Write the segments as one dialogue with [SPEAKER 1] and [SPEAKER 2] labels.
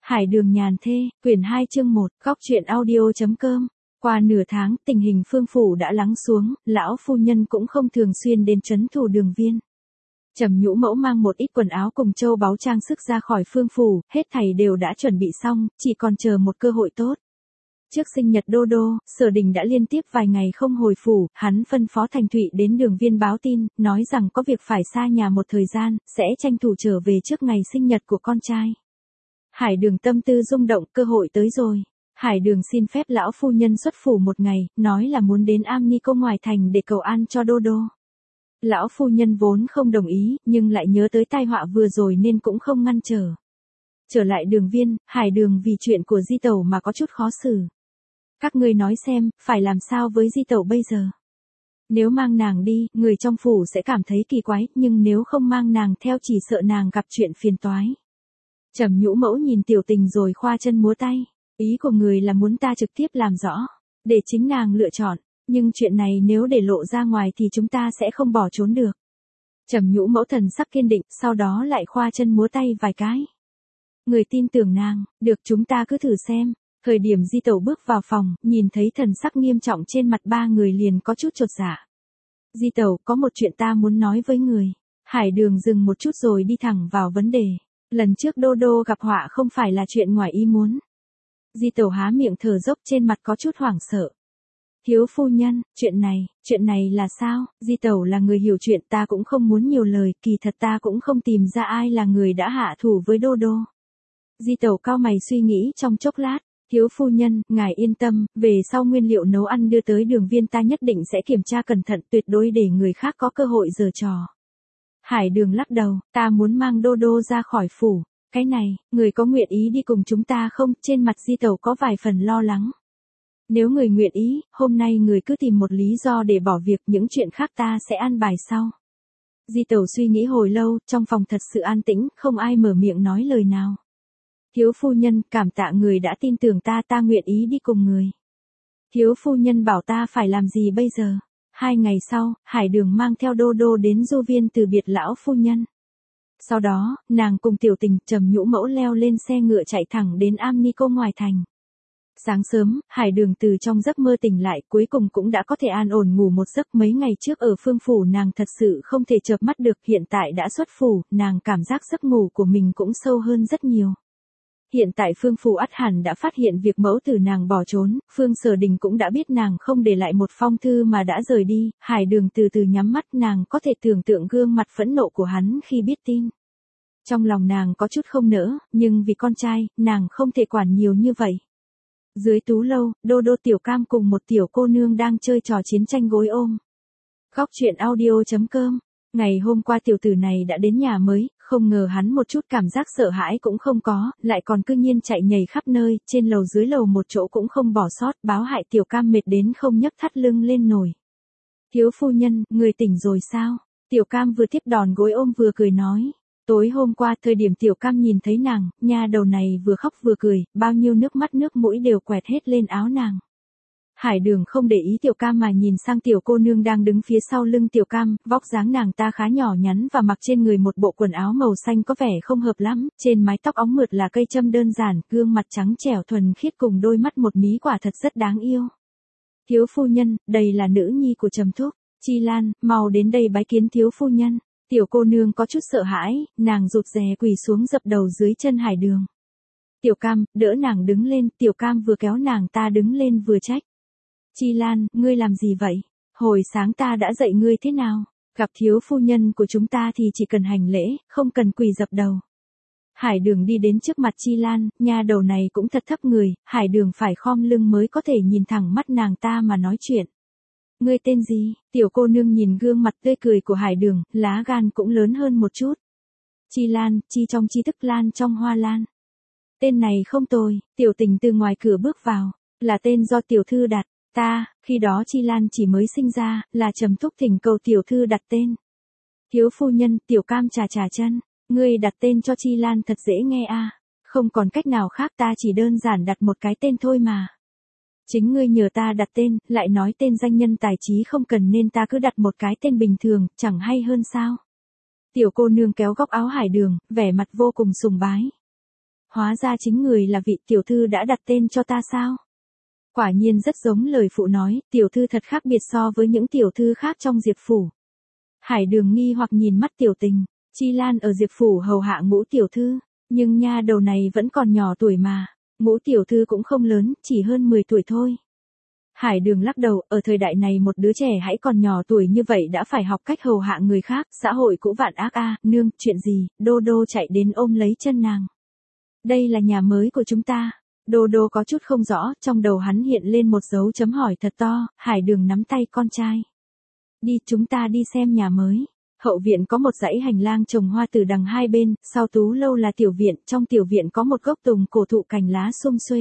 [SPEAKER 1] Hải đường nhàn thê, quyển 2 chương 1, góc truyện audio.com. Qua nửa tháng, tình hình Phương phủ đã lắng xuống, lão phu nhân cũng không thường xuyên đến trấn thủ Đường Viên. Trầm Nhũ Mẫu mang một ít quần áo cùng châu báu trang sức ra khỏi Phương phủ, hết thảy đều đã chuẩn bị xong, chỉ còn chờ một cơ hội tốt. Trước sinh nhật Đô Đô, Sở Đình đã liên tiếp vài ngày không hồi phủ, hắn phân phó Thành Thụy đến Đường Viên báo tin, nói rằng có việc phải xa nhà một thời gian, sẽ tranh thủ trở về trước ngày sinh nhật của con trai. Hải đường tâm tư rung động, cơ hội tới rồi. Hải đường xin phép lão phu nhân xuất phủ một ngày, nói là muốn đến Am Ni Cô ngoài thành để cầu an cho Đô Đô. Lão phu nhân vốn không đồng ý, nhưng lại nhớ tới tai họa vừa rồi nên cũng không ngăn trở. Trở lại Đường Viên, Hải đường vì chuyện của Di Tẩu mà có chút khó xử. Các ngươi nói xem, phải làm sao với Di Tẩu bây giờ? Nếu mang nàng đi, người trong phủ sẽ cảm thấy kỳ quái, nhưng nếu không mang nàng theo chỉ sợ nàng gặp chuyện phiền toái. Trầm Nhũ Mẫu nhìn Tiểu Tình rồi khoa chân múa tay. Ý của người là muốn ta trực tiếp làm rõ, để chính nàng lựa chọn, nhưng chuyện này nếu để lộ ra ngoài thì chúng ta sẽ không bỏ trốn được. Trầm Nhũ Mẫu thần sắc kiên định, sau đó lại khoa chân múa tay vài cái. Người tin tưởng nàng, được, chúng ta cứ thử xem. Thời điểm Di Tẩu bước vào phòng, nhìn thấy thần sắc nghiêm trọng trên mặt ba người liền có chút chột dạ. Di Tẩu, có một chuyện ta muốn nói với người. Hải đường dừng một chút rồi đi thẳng vào vấn đề. Lần trước Đô Đô gặp họa không phải là chuyện ngoài ý muốn. Di Tẩu há miệng thở dốc, trên mặt có chút hoảng sợ. Thiếu phu nhân, chuyện này là sao? Di Tẩu là người hiểu chuyện, ta cũng không muốn nhiều lời, kỳ thật ta cũng không tìm ra ai là người đã hạ thủ với Đô Đô. Di Tẩu cau mày suy nghĩ trong chốc lát. Thiếu phu nhân, ngài yên tâm, về sau nguyên liệu nấu ăn đưa tới Đường Viên ta nhất định sẽ kiểm tra cẩn thận, tuyệt đối để người khác có cơ hội giở trò. Hải đường lắc đầu, ta muốn mang Đô Đô ra khỏi phủ. Cái này, người có nguyện ý đi cùng chúng ta không? Trên mặt Di Tẩu có vài phần lo lắng. Nếu người nguyện ý, hôm nay người cứ tìm một lý do để bỏ việc, những chuyện khác ta sẽ an bài sau. Di Tẩu suy nghĩ hồi lâu, trong phòng thật sự an tĩnh, không ai mở miệng nói lời nào. Thiếu phu nhân, cảm tạ người đã tin tưởng ta, ta nguyện ý đi cùng người. Thiếu phu nhân bảo ta phải làm gì bây giờ? 2 ngày sau, Hải đường mang theo Đô Đô đến Du Viên từ biệt lão phu nhân. Sau đó, nàng cùng Tiểu Tình, Trầm Nhũ Mẫu leo lên xe ngựa chạy thẳng đến Am Ni Cô ngoài thành. Sáng sớm, Hải đường từ trong giấc mơ tỉnh lại, cuối cùng cũng đã có thể an ổn ngủ một giấc. Mấy ngày trước ở Phương phủ nàng thật sự không thể chợp mắt được, hiện tại đã xuất phủ, nàng cảm giác giấc ngủ của mình cũng sâu hơn rất nhiều. Hiện tại Phương phủ ắt hẳn đã phát hiện việc mẫu tử nàng bỏ trốn, Phương Sở Đình cũng đã biết nàng không để lại một phong thư mà đã rời đi. Hải đường từ từ nhắm mắt, nàng có thể tưởng tượng gương mặt phẫn nộ của hắn khi biết tin. Trong lòng nàng có chút không nỡ, nhưng vì con trai, nàng không thể quản nhiều như vậy. Dưới tú lâu, Đô Đô Tiểu Cam cùng một tiểu cô nương đang chơi trò chiến tranh gối ôm. Góc truyện audio.com. Ngày hôm qua tiểu tử này đã đến nhà mới, không ngờ hắn một chút cảm giác sợ hãi cũng không có, lại còn cứ nhiên chạy nhảy khắp nơi, trên lầu dưới lầu một chỗ cũng không bỏ sót, báo hại Tiểu Cam mệt đến không nhấc thắt lưng lên nổi. Thiếu phu nhân, người tỉnh rồi sao? Tiểu Cam vừa tiếp đòn gối ôm vừa cười nói. Tối hôm qua thời điểm Tiểu Cam nhìn thấy nàng, nha đầu này vừa khóc vừa cười, bao nhiêu nước mắt nước mũi đều quẹt hết lên áo nàng. Hải đường không để ý Tiểu Cam mà nhìn sang tiểu cô nương đang đứng phía sau lưng Tiểu Cam, vóc dáng nàng ta khá nhỏ nhắn và mặc trên người một bộ quần áo màu xanh có vẻ không hợp lắm, trên mái tóc óng mượt là cây châm đơn giản, gương mặt trắng trẻo thuần khiết cùng đôi mắt một mí quả thật rất đáng yêu. Thiếu phu nhân, đây là nữ nhi của Trầm thúc, Chi Lan, mau đến đây bái kiến thiếu phu nhân. Tiểu cô nương có chút sợ hãi, nàng rụt rè quỳ xuống dập đầu dưới chân Hải đường. Tiểu Cam, đỡ nàng đứng lên, Tiểu Cam vừa kéo nàng ta đứng lên vừa trách. Chi Lan, ngươi làm gì vậy? Hồi sáng ta đã dạy ngươi thế nào? Gặp thiếu phu nhân của chúng ta thì chỉ cần hành lễ, không cần quỳ dập đầu. Hải đường đi đến trước mặt Chi Lan, nha đầu này cũng thật thấp người, Hải đường phải khom lưng mới có thể nhìn thẳng mắt nàng ta mà nói chuyện. Ngươi tên gì? Tiểu cô nương nhìn gương mặt tươi cười của Hải đường, lá gan cũng lớn hơn một chút. Chi Lan, chi trong chi tức lan trong hoa lan. Tên này không tồi. Tiểu Tình từ ngoài cửa bước vào, là tên do tiểu thư đặt. Khi đó Chi Lan chỉ mới sinh ra, là Trầm thúc thỉnh cầu tiểu thư đặt tên. Thiếu phu nhân, Tiểu Cam chà chân, ngươi đặt tên cho Chi Lan thật dễ nghe a. Không còn cách nào khác, ta chỉ đơn giản đặt một cái tên thôi mà. Chính ngươi nhờ ta đặt tên, lại nói tên danh nhân tài trí không cần nên ta cứ đặt một cái tên bình thường, chẳng hay hơn sao? Tiểu cô nương kéo góc áo Hải đường, vẻ mặt vô cùng sùng bái. hóa ra chính người là vị tiểu thư đã đặt tên cho ta sao? Quả nhiên rất giống lời phụ nói, tiểu thư thật khác biệt so với những tiểu thư khác trong Diệp phủ. Hải Đường nghi hoặc nhìn mắt Tiểu Tình, Chi Lan ở Diệp phủ hầu hạ Ngũ tiểu thư, nhưng nha đầu này vẫn còn nhỏ tuổi mà, Ngũ tiểu thư cũng không lớn, chỉ hơn 10 tuổi thôi. Hải Đường lắc đầu, ở thời đại này một đứa trẻ hãy còn nhỏ tuổi như vậy đã phải học cách hầu hạ người khác, xã hội cũ vạn ác a, nương, chuyện gì? Đô đô chạy đến ôm lấy chân nàng. Đây là nhà mới của chúng ta. Đô đô có chút không rõ, trong đầu hắn hiện lên một dấu chấm hỏi thật to. Hải Đường nắm tay con trai. Đi, chúng ta đi xem nhà mới. Hậu viện có một dãy hành lang trồng hoa từ đằng hai bên, sau tú lâu là tiểu viện, trong tiểu viện có một gốc tùng cổ thụ cành lá sum xuê.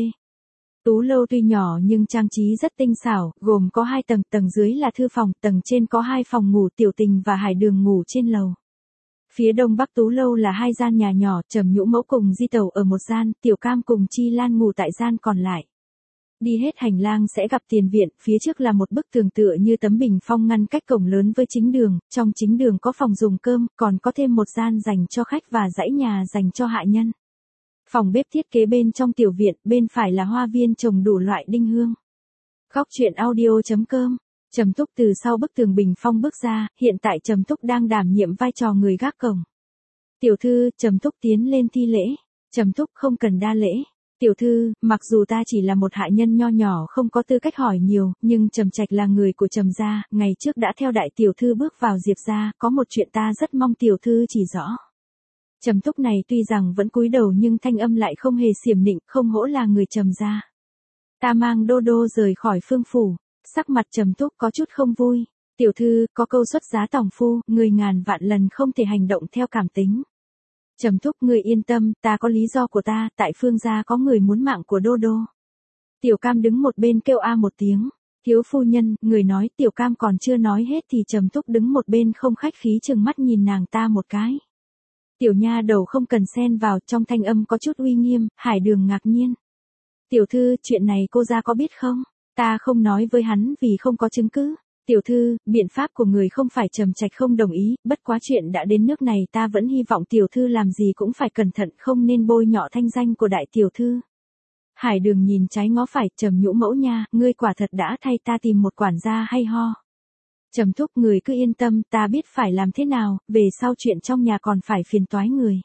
[SPEAKER 1] Tú lâu tuy nhỏ nhưng trang trí rất tinh xảo, gồm có 2 tầng, tầng dưới là thư phòng, tầng trên có 2 phòng ngủ, Tiểu Tình và Hải Đường ngủ trên lầu. Phía đông bắc tú lâu là 2 gian nhà nhỏ, Trầm Nhũ Mẫu cùng Di Tẩu ở một gian, Tiểu Cam cùng Chi Lan ngủ tại gian còn lại. Đi hết hành lang sẽ gặp tiền viện, phía trước là một bức tường tựa như tấm bình phong ngăn cách cổng lớn với chính đường, trong chính đường có phòng dùng cơm, còn có thêm một gian dành cho khách và dãy nhà dành cho hạ nhân. Phòng bếp thiết kế bên trong tiểu viện, bên phải là hoa viên trồng đủ loại đinh hương. Góc truyện audio.com. Trầm Túc từ sau bức tường bình phong bước ra, hiện tại Trầm Túc đang đảm nhiệm vai trò người gác cổng. Tiểu thư, Trầm Túc tiến lên thi lễ. Trầm Túc không cần đa lễ. Tiểu thư, mặc dù ta chỉ là một hạ nhân nho nhỏ không có tư cách hỏi nhiều, nhưng Trầm Trạch là người của Trầm gia, ngày trước đã theo đại tiểu thư bước vào Diệp gia, có một chuyện ta rất mong tiểu thư chỉ rõ. Trầm Túc này tuy rằng vẫn cúi đầu nhưng thanh âm lại không hề xiểm nịnh, không hổ là người Trầm gia. Ta mang Đô Đô rời khỏi Phương phủ, sắc mặt Trầm Túc có chút không vui. Tiểu thư, có câu xuất giá tòng phu, người ngàn vạn lần không thể hành động theo cảm tính. Trầm Túc, người yên tâm, ta có lý do của ta, tại Phương gia có người muốn mạng của Đô Đô. Tiểu Cam đứng một bên kêu a một tiếng. Thiếu phu nhân, người nói. Tiểu Cam còn chưa nói hết thì Trầm Túc đứng một bên không khách khí chừng mắt nhìn nàng ta một cái. Tiểu nha đầu không cần xen vào, trong thanh âm có chút uy nghiêm. Hải Đường ngạc nhiên. Tiểu thư, chuyện này cô gia có biết không? Ta không nói với hắn vì không có chứng cứ. Tiểu thư, biện pháp của người không phải Trầm Trạch không đồng ý, bất quá chuyện đã đến nước này ta vẫn hy vọng tiểu thư làm gì cũng phải cẩn thận, không nên bôi nhọ thanh danh của đại tiểu thư. Hải Đường nhìn trái ngó phải, Trầm Nhũ Mẫu nha, ngươi quả thật đã thay ta tìm một quản gia hay ho. Trầm Thúc, người cứ yên tâm, ta biết phải làm thế nào, về sau chuyện trong nhà còn phải phiền toái người.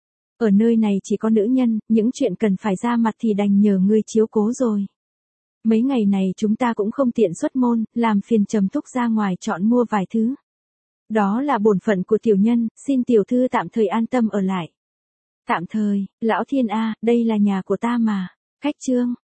[SPEAKER 1] Ở nơi này chỉ có nữ nhân, những chuyện cần phải ra mặt thì đành nhờ ngươi chiếu cố rồi. Mấy ngày này chúng ta cũng không tiện xuất môn, làm phiền Trầm Thúc ra ngoài chọn mua vài thứ. Đó là bổn phận của tiểu nhân, xin tiểu thư tạm thời an tâm ở lại. Tạm thời, lão thiên a, đây là nhà của ta mà. Khách trương,